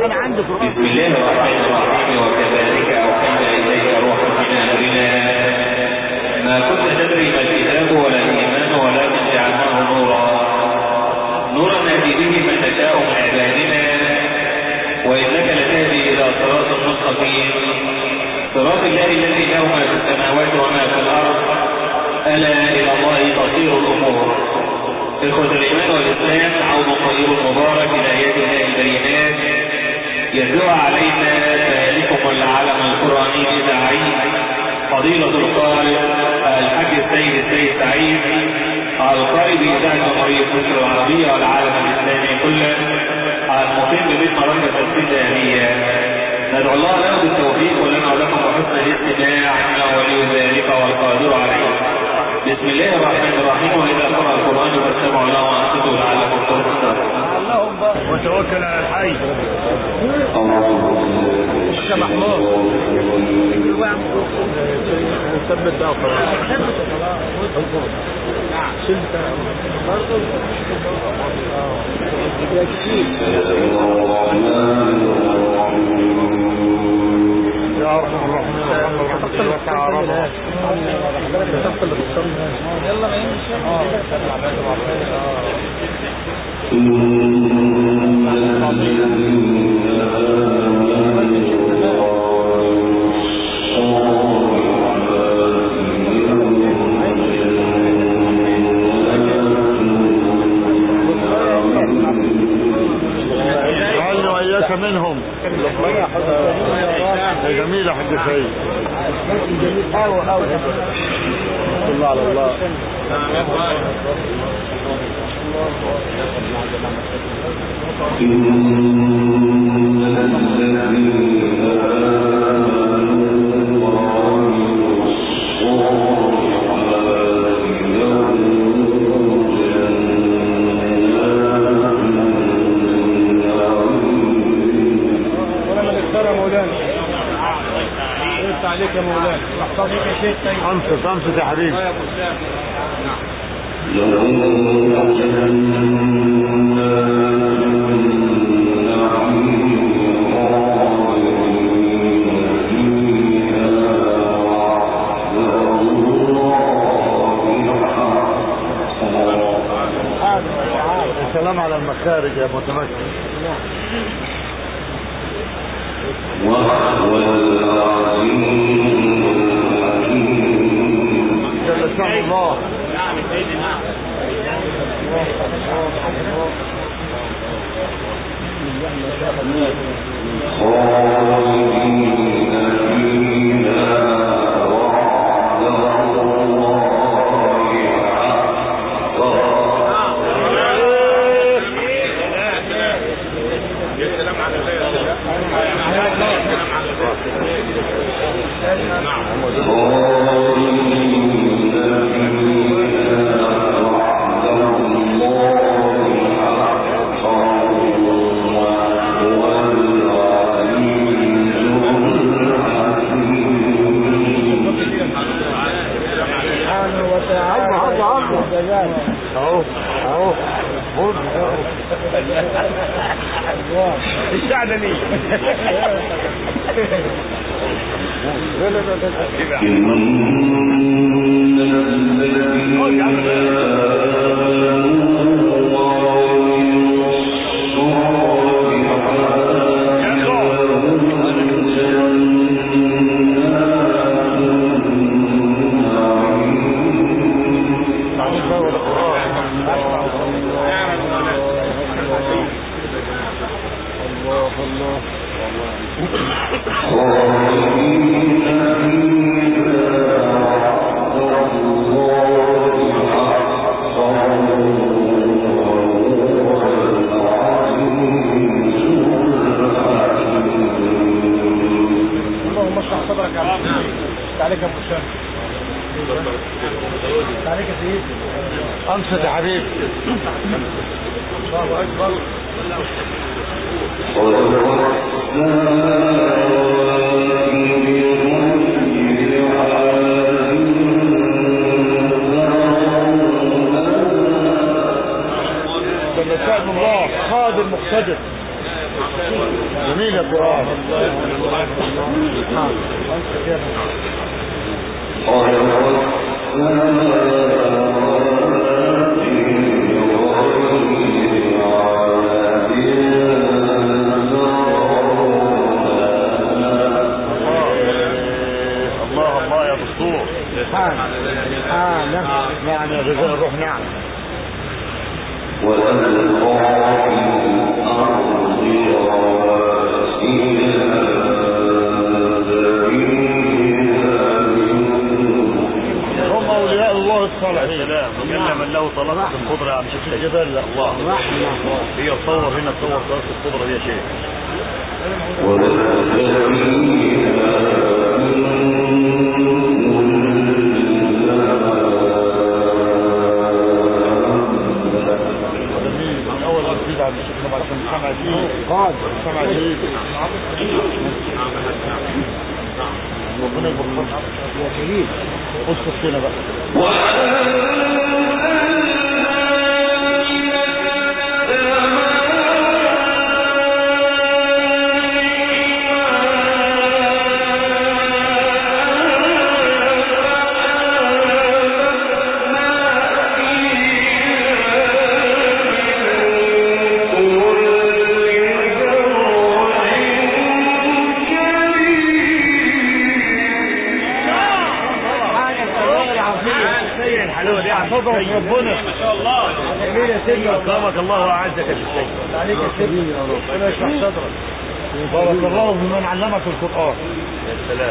بسم الله الرحمن الرحيم. وكذلك أوحينا إليك روحا من أمرنا ما كنت تدري ما الكتاب ولا الإيمان ولكن جعلناه نورا نهدي به من نشاء من عبادنا وإنك لتهدي إلى صراط مستقيم صراط الله الذي له ما في السماوات وما في الأرض ألا إلى الله تصير الأمور. إخوة الإيمان والإسلام، عود طيب مبارك إلى آيات الله البينات يتلوها علينا سائلكم العلم القرآني الإذاعي فضيلة القارئ الحاج السيد سعيد القارئ بإذاعة جمهورية مصر العربية والعالم الإسلامي كله المقيم ببيت مركز السودانية. ندعو الله له بالتوفيق ولنا ولكم وحسن الاستماع إنه ولي ذلك والقادر عليه. بسم الله الرحمن الرحيم. وإذا قرأ القرآن فاستمعوا له وأنصتوا لعلكم ترحمون. وتوكل على الحي. يا محمود ثبت بقى خلاص. شلت برضه يا كتير يا ارحم الراحمين. يلا ما جعلنا وإياك منهم. جميلة حد سيد الله على الله. عليك يا مولانا انصت يا حبيبي. السلام على المخارج يا متمكن. وهو العظيم جل شأن الله. نعم سيدنا. الشعدني عليك يا بشار. عليك يا سيدي. انصت يا حبيبي. الله اكبر. جل شأن الله. خادم مقتدر. جميل يا قرآن. الله يا دكتور. يعني غذاء الروح. نعم. هم أولياء الله الصالحين. وكل من له طلاقة القدرة عن شكل جبل. الله هي تصور هنا، تصور طلاقة القدرة دي يا شيخ. ربنا يبارك يا كريم. اسكت فينا بقى. ربنا ما شاء الله. جميل يا سيدي. اكرمك الله واعزك يا شيخ. عليك يا سيدي يا رب. ربنا يشرح صدرك. بارك الله بمن علمك القرآن. يا سلام.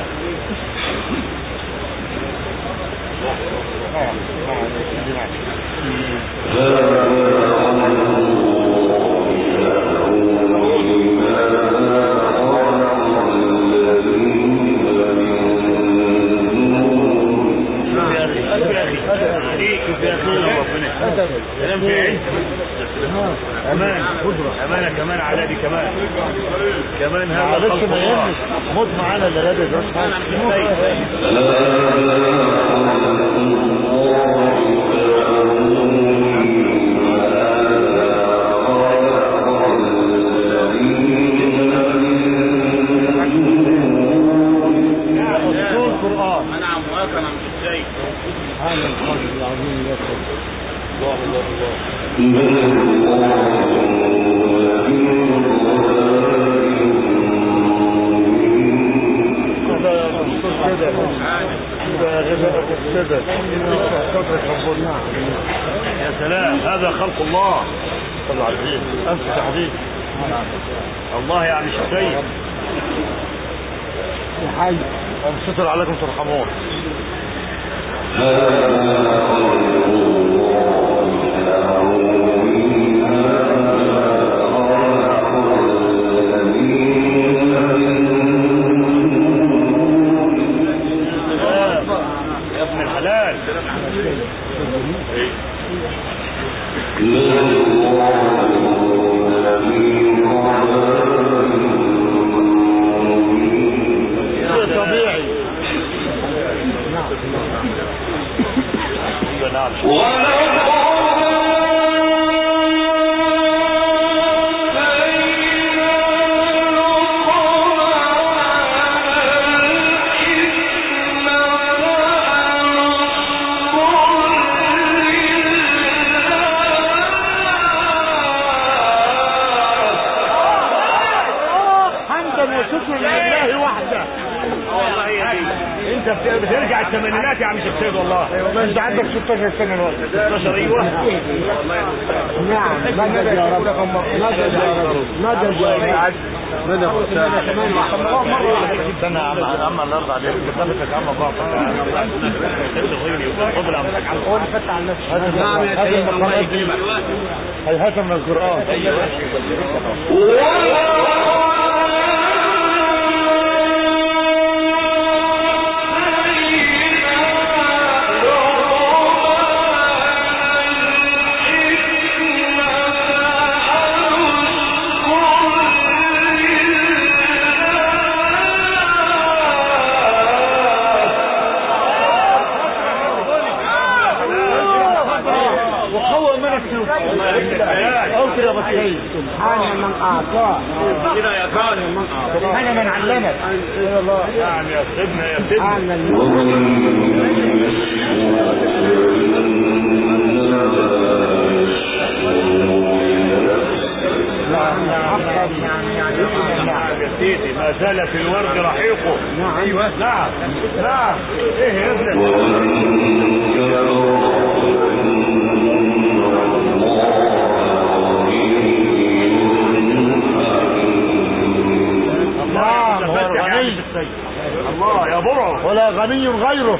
أمانة كمان على دي كمان هذا خلق الله. موت معانا اللي لابس راس يا سلام. هذا خلق الله. صلى على النبي. أنت تحديد الله يعني شيء. يا حي. ستر عليكم ترحمون. يا ابن الحلال. طبيعي. نعم. بترجع الثمانينات يا عم شيخ سيد. والله انت عندك 16 سنه الوقت. 16. ايوه. نعم. مدد يا رب. مدد يا رب. مدد يا رب. مدد استنى يا عم الارض عليك. كتبتك يا عم باطل. خد الامسك على قول فتح على نفسك. نعم يا سيدي. الله يكرمك. هيهات من القرآن. سبحان من أعطاه سبحان من علمك. نعم يا سيدنا يا سيدنا. نعم يا سيدي ما زال في الورد رحيقه. نعم ايوه نعم نعم. ايه يا ابني؟ الله يا برعه ولا غني غيره.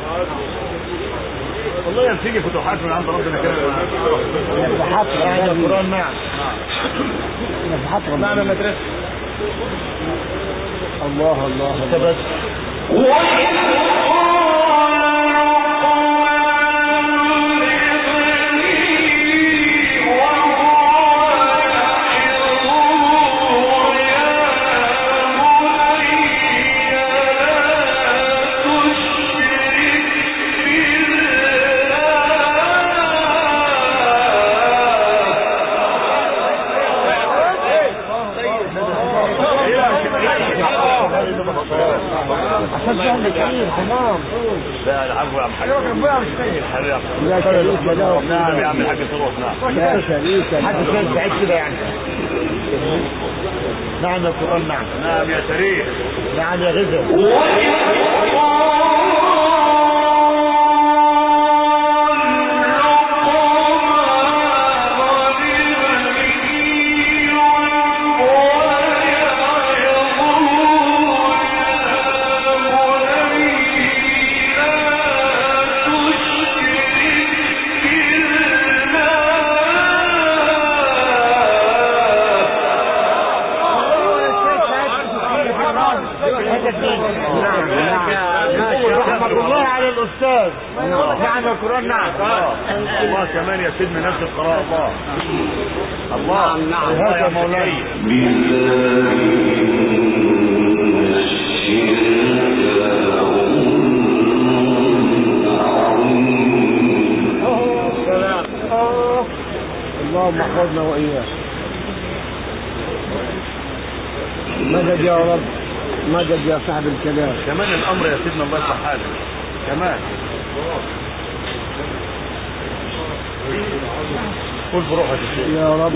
والله بتيجي فتوحات من عند ربنا كده. نفحات هذا القرآن. نعم نفحات معنى مدرسة. الله الله الله. لا العفو يا عم حاج. نعم يا عم الحاج صروف. نعم حد كان سعيد كده يعني. نعم يا قرآن. نعم نعم يا شريف. نعم يا غزة. نعم القرآن. نعم الله كمان يا سيدنا نفس القراءة. الله نعم الله يا مولاي. اللهم احفظنا وإياك. مدد يا رب. مدد يا صاحب الكلام. كمان الأمر يا سيدنا الله يصلح حالك. كمان قول بروحك يا رب.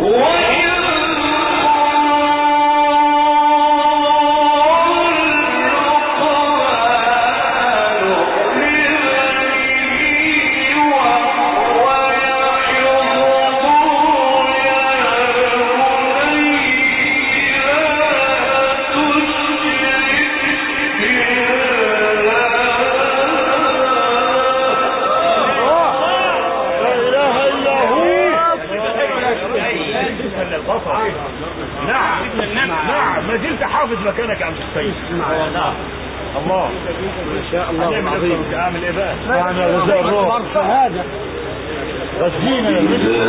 نعم ما زلت حافظ مكانك يا عم السيد. نعم الله ما شاء الله العظيم. اعمل ايه بقى؟ نعم يا غزاء الروح. هذا غزينا يا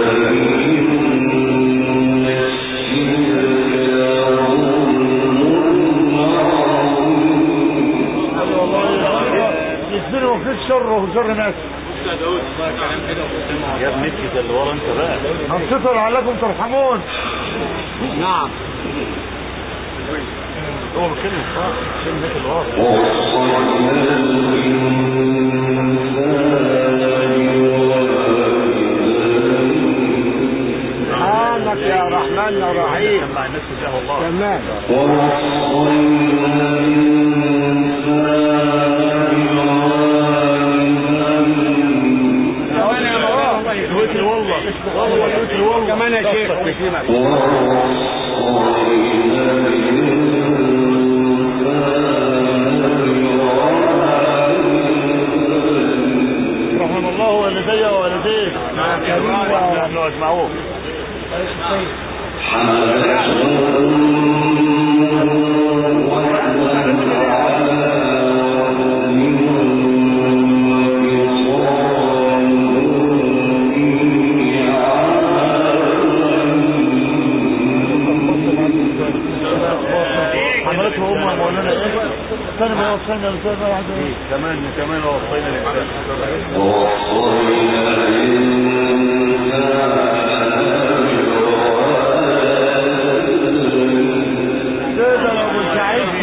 يصبروا في الشر وشر ناس. يا ابني كده اللي ورا انت بقى. انصتوا لعلكم ترحمون. نعم هو بيتكلم صح كلمة اللي ورا. سبحانك يا رحمن يا رحيم. مع الناس تجاه الله. تمام. والله كمان يا شيخ. رحم الله والدي ووالديك. نحن اجمعون. كمان وصينا الإنسان.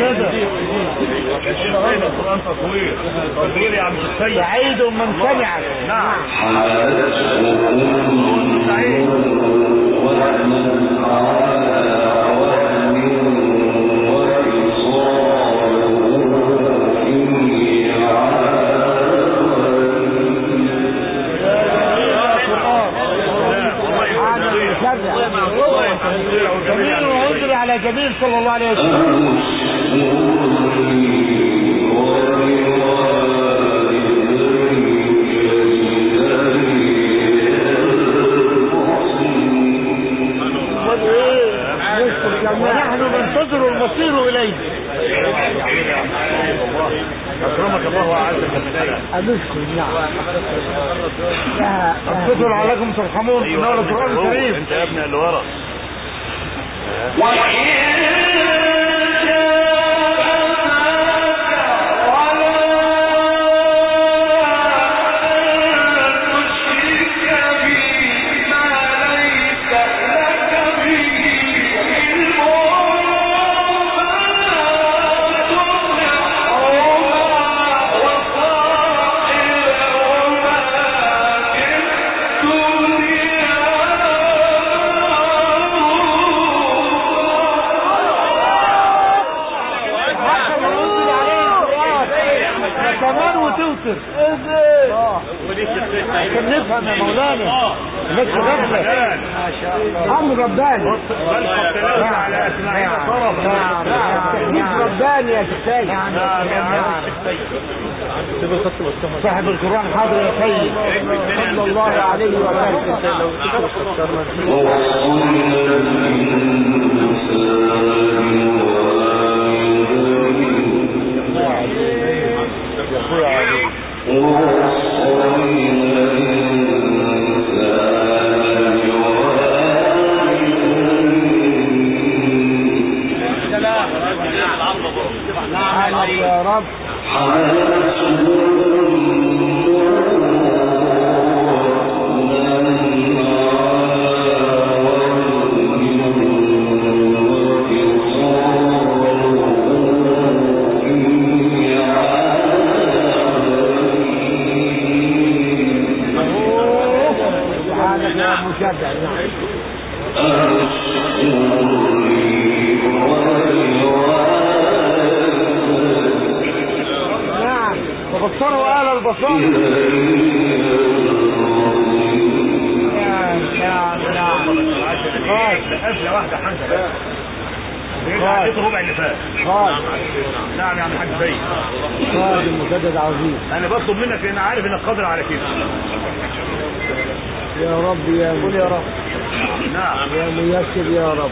كده القرآن تطوير يا عم السيد. سعيد من سمعك. نعم. سعيد جميل وانظر على جميل صلى الله عليه وسلم. ونحن ننتظر المصير اليه. اكرمك الله واعزك المثال. أمسكم. نعم. انتظر عليكم ترحمون. نور القرآن الكريم. انت يا ابني اللي ورا. عشان نفهم يا مولانا. الناس غفلة. امر رباني. على اسماعيل طرف. تحديث رباني يا سيد. صاحب القرآن حاضر يا سيد صلى الله عليه وسلم. يا رب. فبصروا آل البصار. قفله واحده حنسه بس ربع اللي فات. نعم يا عم الحاج سيد. قادم مسدد عظيم. انا بطلب منك لان عارف انك قادر على كده. يا رب يا قول يا رب. نعم يا ميسر يا رب.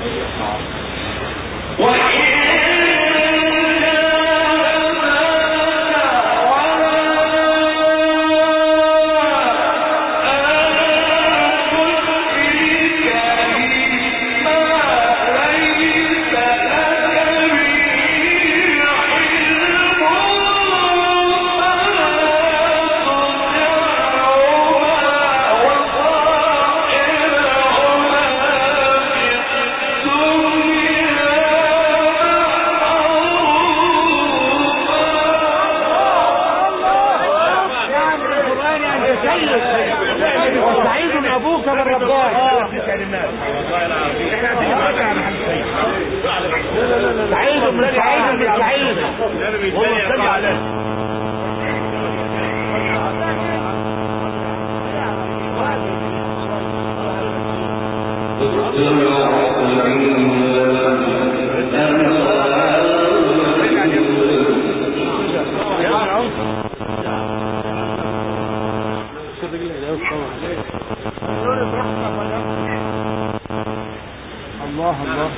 وسعيد ابوك من رباه. سعيد من سعيد من سعيد. الله الله.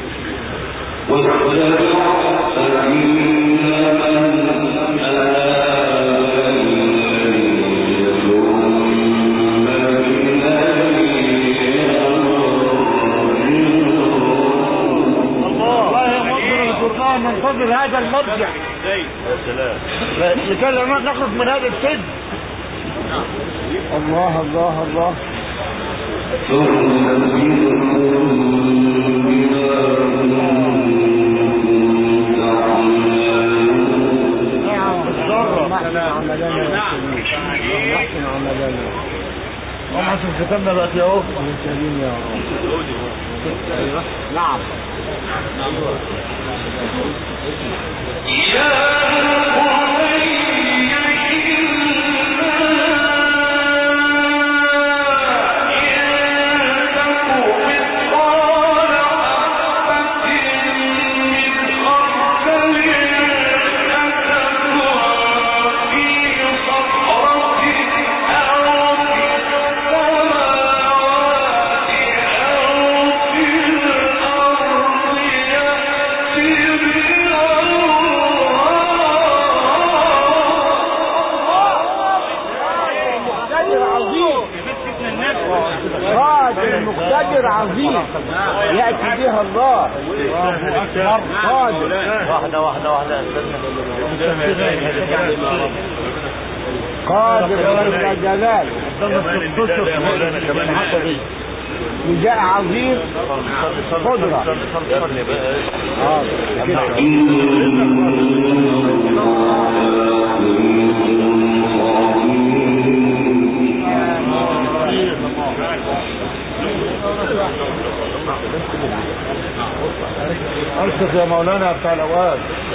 ننتظر هذا المرجع لكي نخرج من هذا السجن. الله الله الله. حسن ختمنا بقى اهو. سليم يا رب. نعم. مقتدر عظيم يأتي بها الله. قادر. واحدة قادر ولا جلال. نداء عظيم قدرة. أرشد يا مولانا بتاع الأوقات.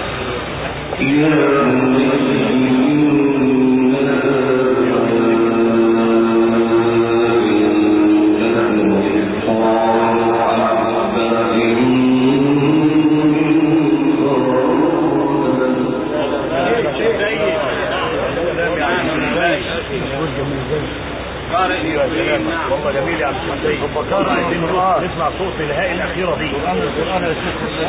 والله جميل يا عبد الحميد. بكار عايزين نسمع صوت الهاء الأخيرة دي. القرآن يا شيخ.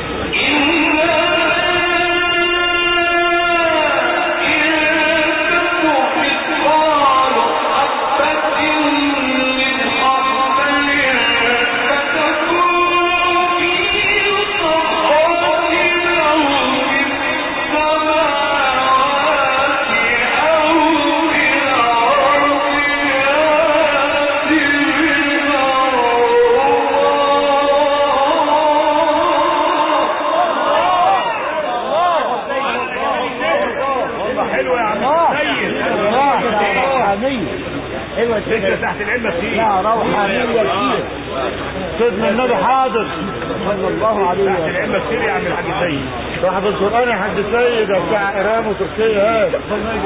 تحت العلم كتير. لا روحانية كتير. سيدنا النبي حاضر صلى الله عليه وسلم. تحت العلم كتير يا عم الحاج سيد. صاحب القرآن يا حاج سيد بتاع إيران وتركيا. هذا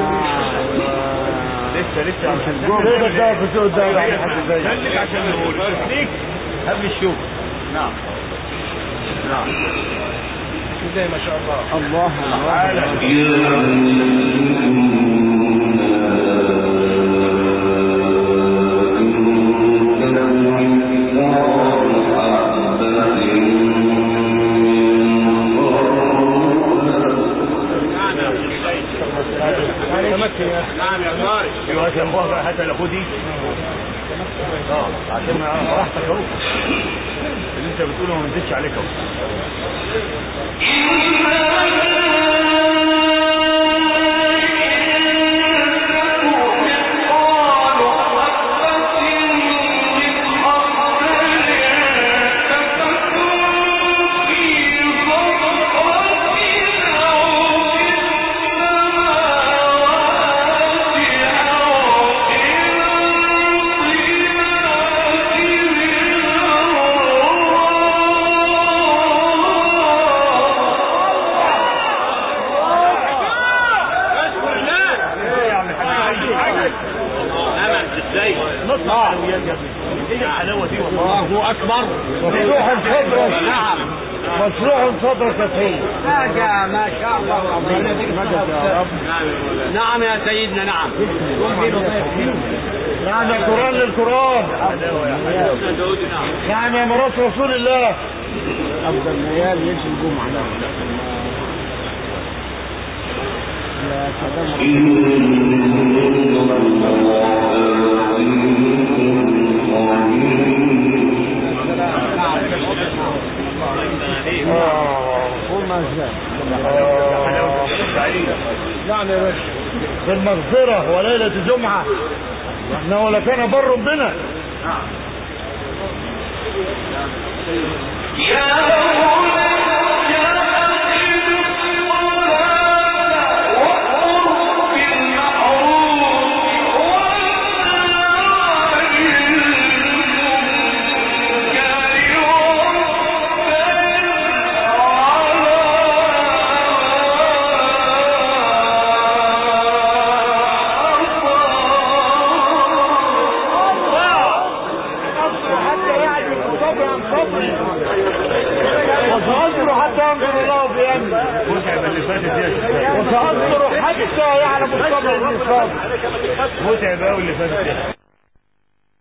لسه مش الجو ده في السوق ده يا حاج سيد. خليك عشان نقول ليك قبل الشوق. نعم كده ما شاء الله. الله تعالى. نعم يا طارق. ايوه يا ابوها حتى لو خدي عشان راحتك اهو اللي انت بتقوله ما نزيدش عليك اهو. الله أكبر. مشروع صدرك. نعم مشروع صدرك فتحي. حاجة ما شاء الله العظيم. نعم يا سيدنا. نعم نعم يا قرآن للقرآن. نعم يا مرات رسول الله. أفضل ليال يجي الجمعة. يا نعم يا باشا بالمغفرة وليلة جمعة انه لكان بر بنا. متعب اللي فاتت دي يا شيخ. وتأثر حتى يعلم الصبر اللي صابر. متعب قوي اللي فاتت دي.